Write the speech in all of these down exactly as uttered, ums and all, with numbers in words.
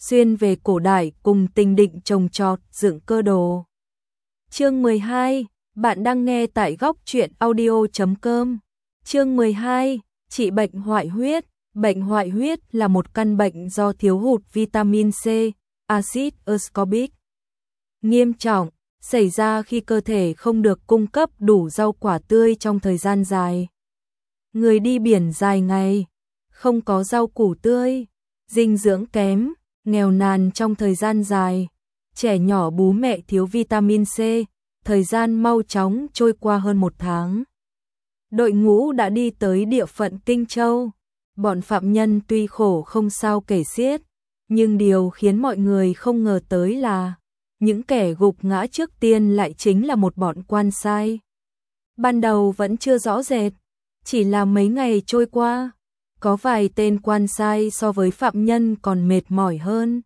xuyên về cổ đại cùng tình định trồng trọt, dựng cơ đồ. Chương mười hai, bạn đang nghe tại góc truyện audio chấm com. Chương mười hai, trị bệnh hoại huyết. Bệnh hoại huyết là một căn bệnh do thiếu hụt vitamin C, axit ascorbic nghiêm trọng, xảy ra khi cơ thể không được cung cấp đủ rau quả tươi trong thời gian dài. Người đi biển dài ngày, không có rau củ tươi, dinh dưỡng kém, nghèo nàn trong thời gian dài, trẻ nhỏ bú mẹ thiếu vitamin C, thời gian mau chóng trôi qua hơn một tháng. Đội ngũ đã đi tới địa phận Kinh Châu, bọn phạm nhân tuy khổ không sao kể xiết, nhưng điều khiến mọi người không ngờ tới là những kẻ gục ngã trước tiên lại chính là một bọn quan sai. Ban đầu vẫn chưa rõ rệt, chỉ là mấy ngày trôi qua, có vài tên quan sai so với phạm nhân còn mệt mỏi hơn.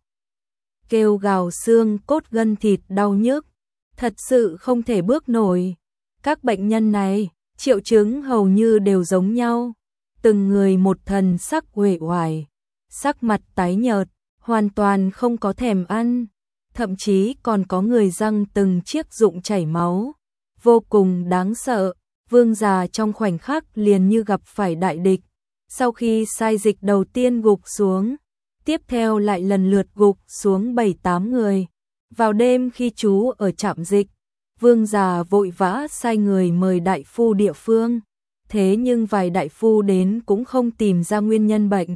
Kêu gào xương cốt gân thịt đau nhức, thật sự không thể bước nổi. Các bệnh nhân này, triệu chứng hầu như đều giống nhau, từng người một thần sắc uể oải, sắc mặt tái nhợt, hoàn toàn không có thèm ăn, thậm chí còn có người răng từng chiếc rụng chảy máu, vô cùng đáng sợ. Vương già trong khoảnh khắc liền như gặp phải đại địch. Sau khi sai dịch đầu tiên gục xuống, tiếp theo lại lần lượt gục xuống bảy tám người. Vào đêm khi trú ở trạm dịch, vương già vội vã sai người mời đại phu địa phương, thế nhưng vài đại phu đến cũng không tìm ra nguyên nhân bệnh.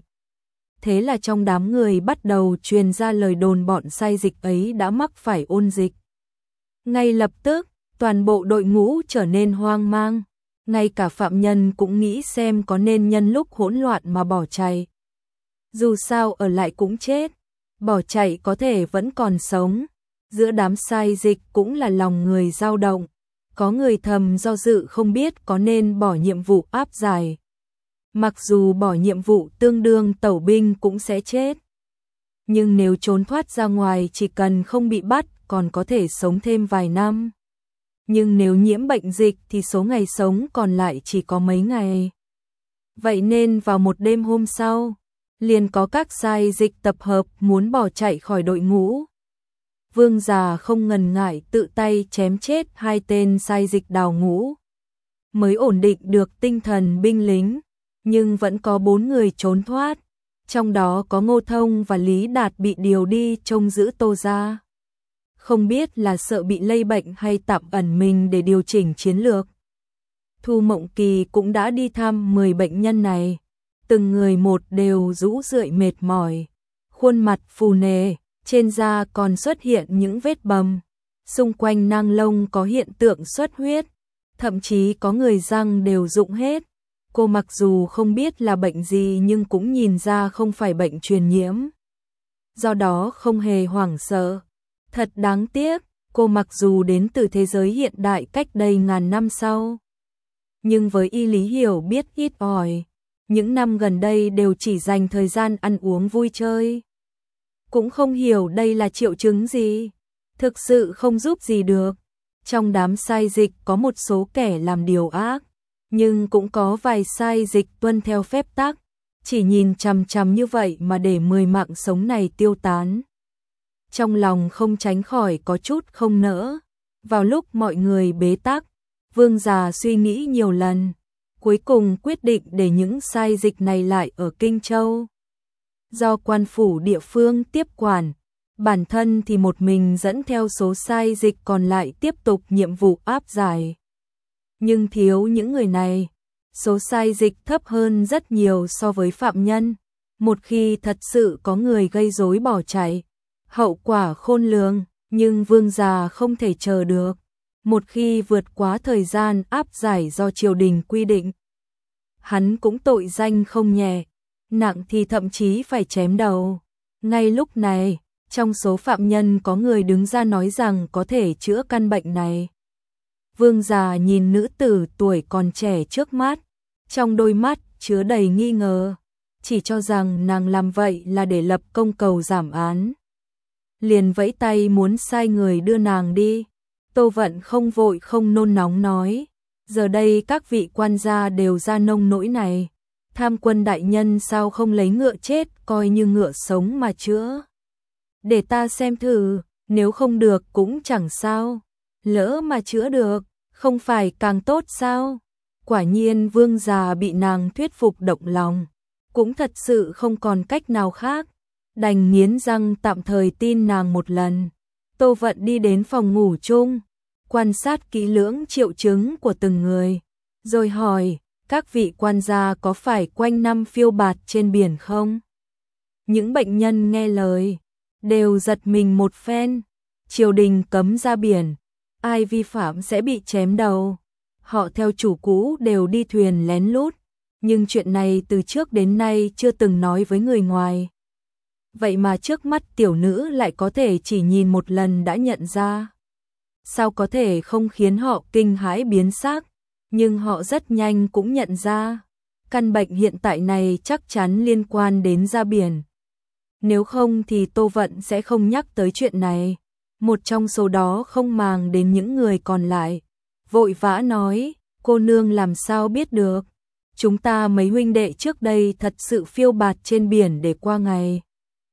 Thế là trong đám người bắt đầu truyền ra lời đồn bọn sai dịch ấy đã mắc phải ôn dịch. Ngay lập tức, toàn bộ đội ngũ trở nên hoang mang, ngay cả phạm nhân cũng nghĩ xem có nên nhân lúc hỗn loạn mà bỏ chạy. Dù sao ở lại cũng chết, bỏ chạy có thể vẫn còn sống. Giữa đám sai dịch cũng là lòng người dao động, có người thầm do dự không biết có nên bỏ nhiệm vụ áp giải. Mặc dù bỏ nhiệm vụ tương đương tẩu binh cũng sẽ chết, nhưng nếu trốn thoát ra ngoài chỉ cần không bị bắt còn có thể sống thêm vài năm. Nhưng nếu nhiễm bệnh dịch thì số ngày sống còn lại chỉ có mấy ngày. Vậy nên vào một đêm hôm sau, liền có các sai dịch tập hợp muốn bỏ chạy khỏi đội ngũ. Vương già không ngần ngại tự tay chém chết hai tên sai dịch đào ngũ, mới ổn định được tinh thần binh lính, nhưng vẫn có bốn người trốn thoát, trong đó có Ngô Thông và Lý Đạt bị điều đi trông giữ Tô gia. Không biết là sợ bị lây bệnh hay tạm ẩn mình để điều chỉnh chiến lược. Thu Mộng Kỳ cũng đã đi thăm mười bệnh nhân này, từng người một đều rũ rượi mệt mỏi, khuôn mặt phù nề, trên da còn xuất hiện những vết bầm, xung quanh nang lông có hiện tượng xuất huyết, thậm chí có người răng đều rụng hết. Cô mặc dù không biết là bệnh gì nhưng cũng nhìn ra không phải bệnh truyền nhiễm, do đó không hề hoảng sợ. Thật đáng tiếc, cô mặc dù đến từ thế giới hiện đại cách đây ngàn năm sau, nhưng với y lý hiểu biết ít ỏi, những năm gần đây đều chỉ dành thời gian ăn uống vui chơi. Cũng không hiểu đây là triệu chứng gì, thực sự không giúp gì được. Trong đám sai dịch có một số kẻ làm điều ác, nhưng cũng có vài sai dịch tuân theo phép tắc, chỉ nhìn chằm chằm như vậy mà để mười mạng sống này tiêu tán. Trong lòng không tránh khỏi có chút không nỡ. Vào lúc mọi người bế tắc, vương già suy nghĩ nhiều lần, cuối cùng quyết định để những sai dịch này lại ở Kinh Châu, do quan phủ địa phương tiếp quản, bản thân thì một mình dẫn theo số sai dịch còn lại tiếp tục nhiệm vụ áp giải. Nhưng thiếu những người này, số sai dịch thấp hơn rất nhiều so với phạm nhân. Một khi thật sự có người gây rối bỏ chạy, hậu quả khôn lường, nhưng vương già không thể chờ được. Một khi vượt quá thời gian áp giải do triều đình quy định, hắn cũng tội danh không nhẹ, nặng thì thậm chí phải chém đầu. Ngay lúc này, trong số phạm nhân có người đứng ra nói rằng có thể chữa căn bệnh này. Vương già nhìn nữ tử tuổi còn trẻ trước mắt, trong đôi mắt chứa đầy nghi ngờ, chỉ cho rằng nàng làm vậy là để lập công cầu giảm án. Liền vẫy tay muốn sai người đưa nàng đi. Tô Vận không vội không nôn nóng nói, giờ đây các vị quan gia đều ra nông nỗi này, tham quân đại nhân sao không lấy ngựa chết coi như ngựa sống mà chữa. để ta xem thử, nếu không được cũng chẳng sao, lỡ mà chữa được, không phải càng tốt sao? Quả nhiên Vương già bị nàng thuyết phục động lòng, cũng thật sự không còn cách nào khác, đành nghiến răng tạm thời tin nàng một lần. Tô Vận đi đến phòng ngủ chung, quan sát kỹ lưỡng triệu chứng của từng người, rồi hỏi, các vị quan gia có phải quanh năm phiêu bạt trên biển không? Những bệnh nhân nghe lời, đều giật mình một phen, triều đình cấm ra biển, ai vi phạm sẽ bị chém đầu. Họ theo chủ cũ đều đi thuyền lén lút, nhưng chuyện này từ trước đến nay chưa từng nói với người ngoài. Vậy mà trước mắt tiểu nữ lại có thể chỉ nhìn một lần đã nhận ra. Sao có thể không khiến họ kinh hãi biến xác, nhưng họ rất nhanh cũng nhận ra. Căn bệnh hiện tại này chắc chắn liên quan đến ra biển. Nếu không thì Tô Vận sẽ không nhắc tới chuyện này. Một trong số đó không màng đến những người còn lại, vội vã nói, cô nương làm sao biết được. Chúng ta mấy huynh đệ trước đây thật sự phiêu bạt trên biển để qua ngày.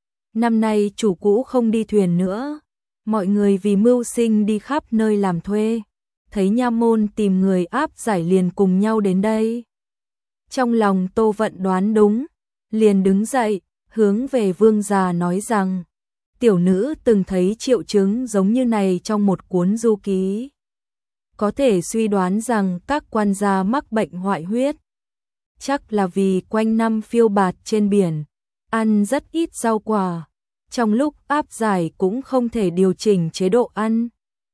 Năm nay chủ cũ không đi thuyền nữa, mọi người vì mưu sinh đi khắp nơi làm thuê. Thấy nha môn tìm người áp giải liền cùng nhau đến đây. Trong lòng Tô Vận đoán đúng, liền đứng dậy, hướng về Vương già nói rằng, tiểu nữ từng thấy triệu chứng giống như này trong một cuốn du ký. Có thể suy đoán rằng các quan gia mắc bệnh hoại huyết. Chắc là vì quanh năm phiêu bạt trên biển, ăn rất ít rau quả. Trong lúc áp giải cũng không thể điều chỉnh chế độ ăn.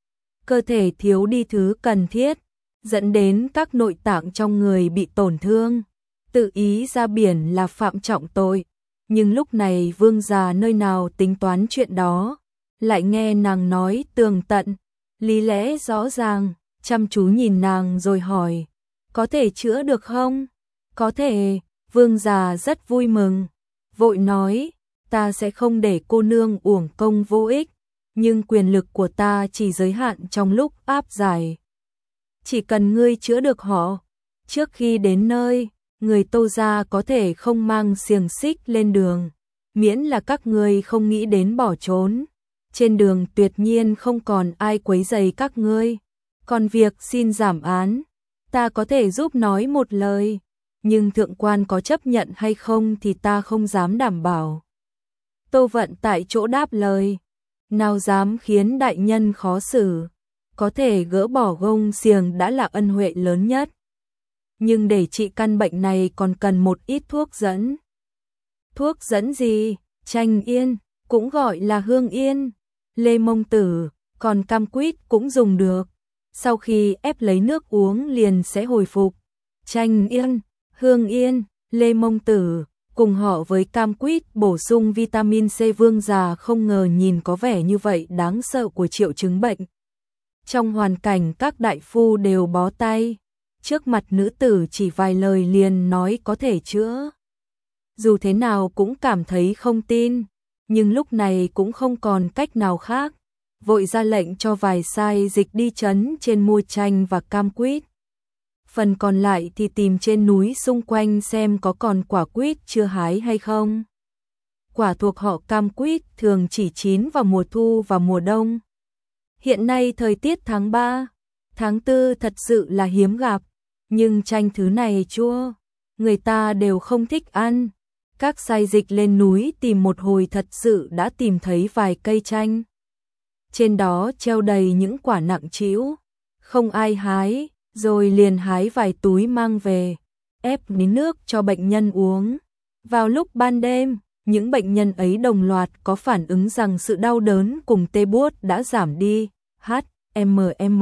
Cơ thể thiếu đi thứ cần thiết, dẫn đến các nội tạng trong người bị tổn thương. Tự ý ra biển là phạm trọng tội. Nhưng lúc này Vương già nơi nào tính toán chuyện đó, lại nghe nàng nói tường tận, lý lẽ rõ ràng, chăm chú nhìn nàng rồi hỏi, có thể chữa được không? Có thể, Vương già rất vui mừng, vội nói, ta sẽ không để cô nương uổng công vô ích, nhưng quyền lực của ta chỉ giới hạn trong lúc áp giải. Chỉ cần ngươi chữa được họ, trước khi đến nơi, người Tô gia có thể không mang xiềng xích lên đường, miễn là các ngươi không nghĩ đến bỏ trốn. Trên đường tuyệt nhiên không còn ai quấy rầy các ngươi. Còn việc xin giảm án, ta có thể giúp nói một lời, nhưng thượng quan có chấp nhận hay không thì ta không dám đảm bảo. Tô Vận tại chỗ đáp lời, nào dám khiến đại nhân khó xử, có thể gỡ bỏ gông xiềng đã là ân huệ lớn nhất. Nhưng để trị căn bệnh này còn cần một ít thuốc dẫn. Thuốc dẫn gì? Chanh yên, cũng gọi là hương yên, lê mông tử, còn cam quýt cũng dùng được. Sau khi ép lấy nước uống liền sẽ hồi phục. Chanh yên, hương yên, lê mông tử, cùng họ với cam quýt bổ sung vitamin C. Vương già không ngờ nhìn có vẻ như vậy đáng sợ của triệu chứng bệnh. Trong hoàn cảnh các đại phu đều bó tay, trước mặt nữ tử chỉ vài lời liền nói có thể chữa. Dù thế nào cũng cảm thấy không tin, nhưng lúc này cũng không còn cách nào khác, vội ra lệnh cho vài sai dịch đi trấn trên mua chanh và cam quýt. Phần còn lại thì tìm trên núi xung quanh xem có còn quả quýt chưa hái hay không. Quả thuộc họ cam quýt thường chỉ chín vào mùa thu và mùa đông. Hiện nay thời tiết tháng ba, tháng tư thật sự là hiếm gặp, nhưng chanh thứ này chua, người ta đều không thích ăn. Các sai dịch lên núi tìm một hồi thật sự đã tìm thấy vài cây chanh. Trên đó treo đầy những quả nặng trĩu, không ai hái, rồi liền hái vài túi mang về, ép đến nước cho bệnh nhân uống. Vào lúc ban đêm, những bệnh nhân ấy đồng loạt có phản ứng rằng sự đau đớn cùng tê buốt đã giảm đi, H M M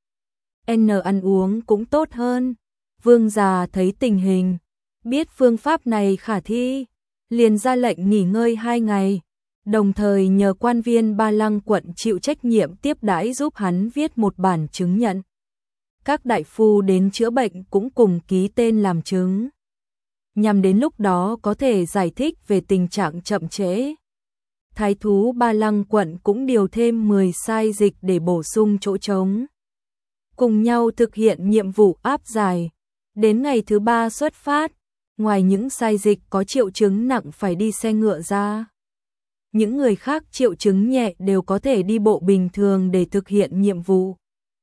N ăn uống cũng tốt hơn. Vương già thấy tình hình, biết phương pháp này khả thi, liền ra lệnh nghỉ ngơi hai ngày, đồng thời nhờ quan viên Ba Lăng quận chịu trách nhiệm tiếp đãi giúp hắn viết một bản chứng nhận. Các đại phu đến chữa bệnh cũng cùng ký tên làm chứng, nhằm đến lúc đó có thể giải thích về tình trạng chậm trễ. Thái thú Ba Lăng quận cũng điều thêm mười sai dịch để bổ sung chỗ trống, cùng nhau thực hiện nhiệm vụ áp giải. Đến ngày thứ ba xuất phát, ngoài những sai dịch có triệu chứng nặng phải đi xe ngựa ra, những người khác triệu chứng nhẹ đều có thể đi bộ bình thường để thực hiện nhiệm vụ.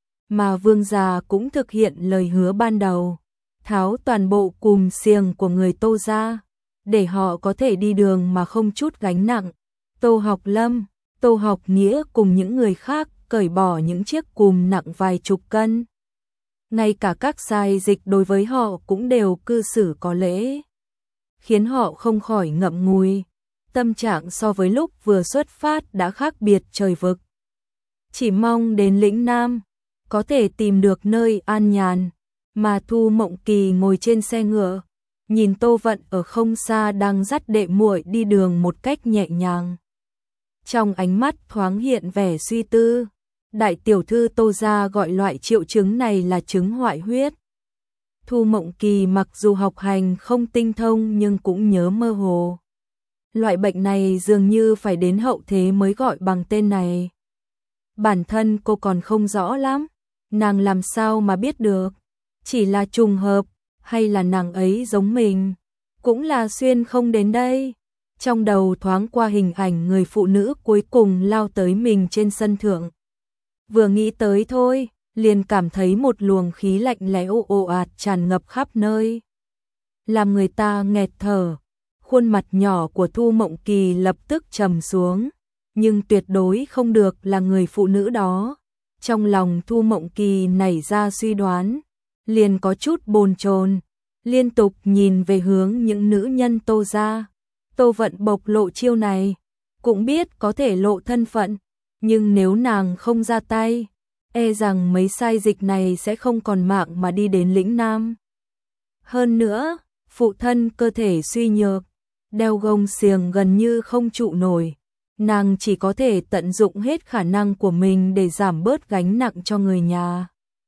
Mà vương gia cũng thực hiện lời hứa ban đầu, tháo toàn bộ cùm xiềng của người Tô ra, để họ có thể đi đường mà không chút gánh nặng. Tô Học Lâm, Tô Học Nghĩa cùng những người khác cởi bỏ những chiếc cùm nặng vài chục cân. Ngay cả các sai dịch đối với họ cũng đều cư xử có lễ, khiến họ không khỏi ngậm ngùi. Tâm trạng so với lúc vừa xuất phát đã khác biệt trời vực. Chỉ mong đến lĩnh Nam, có thể tìm được nơi an nhàn, mà Thu Mộng Kỳ ngồi trên xe ngựa, nhìn Tô Vận ở không xa đang dắt đệ muội đi đường một cách nhẹ nhàng. Trong ánh mắt thoáng hiện vẻ suy tư, đại tiểu thư Tô gia gọi loại triệu chứng này là chứng hoại huyết. Thu Mộng Kỳ mặc dù học hành không tinh thông nhưng cũng nhớ mơ hồ. Loại bệnh này dường như phải đến hậu thế mới gọi bằng tên này. Bản thân cô còn không rõ lắm, nàng làm sao mà biết được, chỉ là trùng hợp, hay là nàng ấy giống mình, cũng là xuyên không đến đây. Trong đầu thoáng qua hình ảnh người phụ nữ cuối cùng lao tới mình trên sân thượng. Vừa nghĩ tới thôi, liền cảm thấy một luồng khí lạnh lẽo ồ ạt tràn ngập khắp nơi, làm người ta nghẹt thở. Khuôn mặt nhỏ của Thu Mộng Kỳ lập tức trầm xuống, nhưng tuyệt đối không được là người phụ nữ đó. Trong lòng Thu Mộng Kỳ nảy ra suy đoán, liền có chút bồn chồn, liên tục nhìn về hướng những nữ nhân Tô gia. Tô Vận bộc lộ chiêu này, cũng biết có thể lộ thân phận, nhưng nếu nàng không ra tay, e rằng mấy sai dịch này sẽ không còn mạng mà đi đến lĩnh Nam. Hơn nữa, phụ thân cơ thể suy nhược, đeo gông xiềng gần như không trụ nổi, nàng chỉ có thể tận dụng hết khả năng của mình để giảm bớt gánh nặng cho người nhà.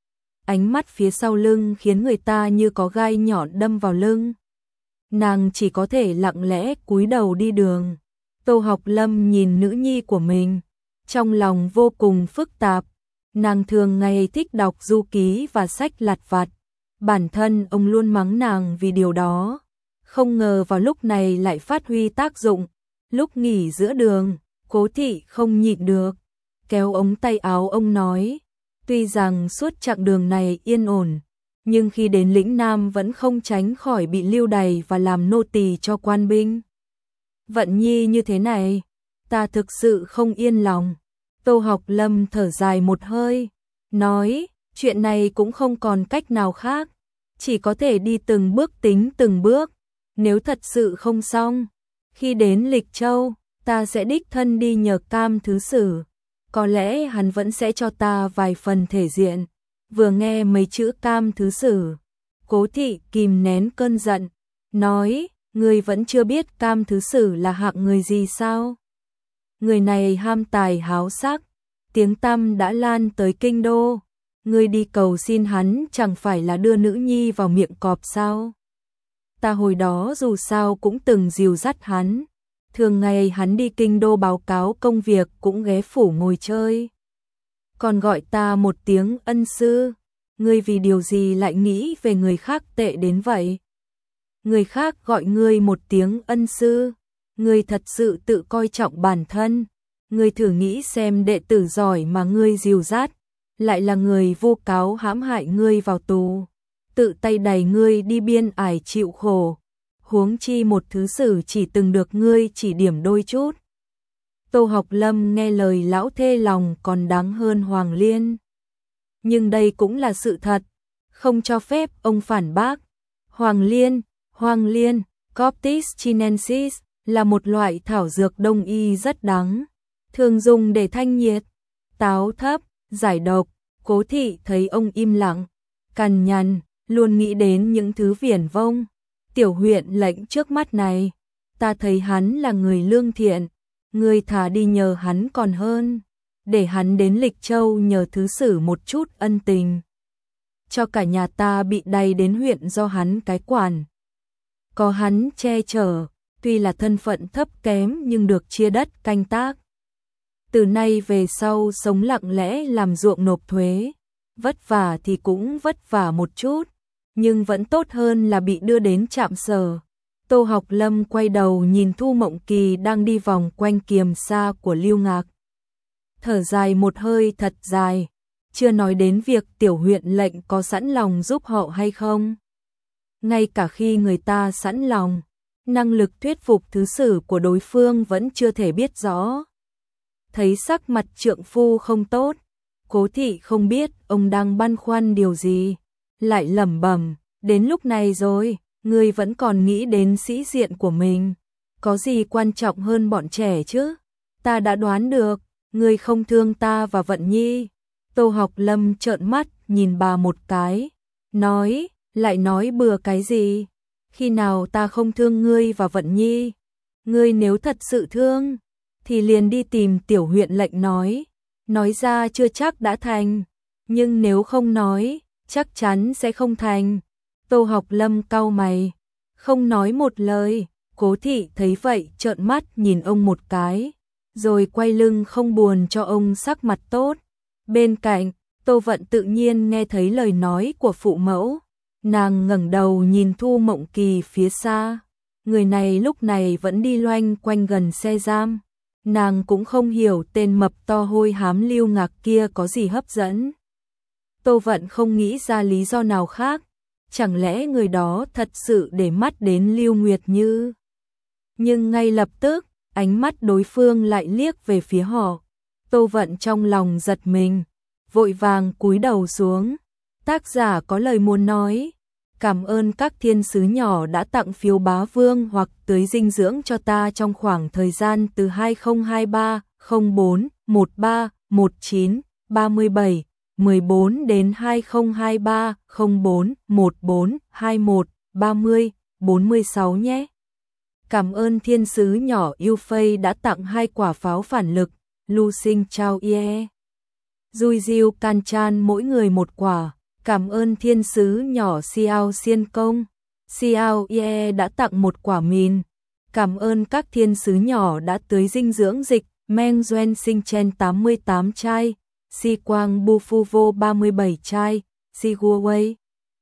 Ánh mắt phía sau lưng khiến người ta như có gai nhọn đâm vào lưng. Nàng chỉ có thể lặng lẽ cúi đầu đi đường. Tô Học Lâm nhìn nữ nhi của mình, trong lòng vô cùng phức tạp. Nàng thường ngày thích đọc du ký và sách lặt vặt, bản thân ông luôn mắng nàng vì điều đó. Không ngờ vào lúc này lại phát huy tác dụng. Lúc nghỉ giữa đường, Cố thị không nhịn được, kéo ống tay áo ông nói, tuy rằng suốt chặng đường này yên ổn, nhưng khi đến lĩnh Nam vẫn không tránh khỏi bị lưu đày và làm nô tỳ cho quan binh. Vận nhi như thế này, ta thực sự không yên lòng. Tô Học Lâm thở dài một hơi, nói, chuyện này cũng không còn cách nào khác, chỉ có thể đi từng bước tính từng bước. Nếu thật sự không xong, khi đến Lịch Châu, ta sẽ đích thân đi nhờ Cam thứ sử, có lẽ hắn vẫn sẽ cho ta vài phần thể diện. Vừa nghe mấy chữ Cam thứ sử, Cố thị kìm nén cơn giận, nói, ngươi vẫn chưa biết Cam thứ sử là hạng người gì sao? Người này ham tài háo sắc, tiếng tăm đã lan tới kinh đô, ngươi đi cầu xin hắn chẳng phải là đưa nữ nhi vào miệng cọp sao? Ta hồi đó dù sao cũng từng dìu dắt hắn, thường ngày hắn đi kinh đô báo cáo công việc cũng ghé phủ ngồi chơi. Còn gọi ta một tiếng ân sư, ngươi vì điều gì lại nghĩ về người khác tệ đến vậy? Người khác gọi ngươi một tiếng ân sư, ngươi thật sự tự coi trọng bản thân, ngươi thử nghĩ xem đệ tử giỏi mà ngươi dìu dắt, lại là người vô cáo hãm hại ngươi vào tù, tự tay đẩy ngươi đi biên ải chịu khổ, huống chi một thứ sử chỉ từng được ngươi chỉ điểm đôi chút. Tô Học Lâm nghe lời lão thê lòng còn đáng hơn Hoàng Liên. Nhưng đây cũng là sự thật, không cho phép ông phản bác. Hoàng Liên, Hoàng Liên, Coptis chinensis, là một loại thảo dược đông y rất đắng, thường dùng để thanh nhiệt, táo thấp, giải độc. Cố thị thấy ông im lặng, cằn nhằn, luôn nghĩ đến những thứ viển vông. Tiểu huyện lệnh trước mắt này, ta thấy hắn là người lương thiện, ngươi thà đi nhờ hắn còn hơn, để hắn đến Lịch Châu nhờ thứ sử một chút ân tình, cho cả nhà ta bị đày đến huyện do hắn cái quản. Có hắn che chở, tuy là thân phận thấp kém nhưng được chia đất canh tác. Từ nay về sau sống lặng lẽ làm ruộng nộp thuế, vất vả thì cũng vất vả một chút, nhưng vẫn tốt hơn là bị đưa đến trạm sở. Tô Học Lâm quay đầu nhìn Thu Mộng Kỳ đang đi vòng quanh kiềm sa của Lưu Ngạc. Thở dài một hơi thật dài, chưa nói đến việc tiểu huyện lệnh có sẵn lòng giúp họ hay không. Ngay cả khi người ta sẵn lòng, năng lực thuyết phục thứ sử của đối phương vẫn chưa thể biết rõ. Thấy sắc mặt trượng phu không tốt, Cố Thị không biết ông đang băn khoăn điều gì, lại lẩm bẩm, đến lúc này rồi, ngươi vẫn còn nghĩ đến sĩ diện của mình, có gì quan trọng hơn bọn trẻ chứ? Ta đã đoán được, ngươi không thương ta và Vận Nhi. Tô Học Lâm trợn mắt nhìn bà một cái, nói, lại nói bừa cái gì? Khi nào ta không thương ngươi và Vận Nhi? Ngươi nếu thật sự thương, thì liền đi tìm tiểu huyện lệnh nói, nói ra chưa chắc đã thành, nhưng nếu không nói, chắc chắn sẽ không thành. Tô Học Lâm cau mày, không nói một lời. Cố Thị thấy vậy trợn mắt nhìn ông một cái, rồi quay lưng không buồn cho ông sắc mặt tốt. Bên cạnh, Tô Vận tự nhiên nghe thấy lời nói của phụ mẫu, nàng ngẩng đầu nhìn Thu Mộng Kỳ phía xa, người này lúc này vẫn đi loanh quanh gần xe giam. Nàng cũng không hiểu tên mập to hôi hám Lưu Ngạc kia có gì hấp dẫn. Tô Vận không nghĩ ra lý do nào khác, chẳng lẽ người đó thật sự để mắt đến Lưu Nguyệt Như. Nhưng ngay lập tức, ánh mắt đối phương lại liếc về phía họ. Tô Vận trong lòng giật mình, vội vàng cúi đầu xuống. Tác giả có lời muốn nói, cảm ơn các thiên sứ nhỏ đã tặng phiếu bá vương hoặc tưới dinh dưỡng cho ta trong khoảng thời gian từ hai không hai ba không bốn một ba một chín ba bảy mười bốn đến hai không hai ba không bốn một bốn hai một ba mươi bốn mươi sáu nhé. Cảm ơn thiên sứ nhỏ yêu phây đã tặng hai quả pháo phản lực, Lu Sinh Chao Ie. Dui Diêu Can Chan mỗi người một quả. Cảm ơn thiên sứ nhỏ Xiao Xiên Công, Xiao Ie đã tặng một quả mìn. Cảm ơn các thiên sứ nhỏ đã tưới dinh dưỡng dịch, Meng Duen Sinh Chen tám mươi tám chai, Si Quang Bu Phu Vô ba mươi bảy chai, Si Guowei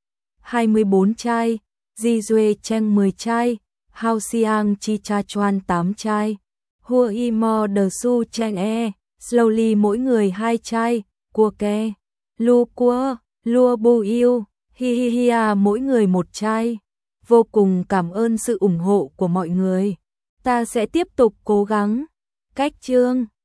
hai mươi bốn chai, Di Duê Cheng mười chai, Hao Xiang Chi Cha Chuan tám chai, Hua Y Mo De Su Chen E, Slowly mỗi người hai chai, Cua Ke, Lu Cua, Lua Bu Yêu, Hi Hi Hi à, mỗi người một chai. Vô cùng cảm ơn sự ủng hộ của mọi người. Ta sẽ tiếp tục cố gắng. Cách chương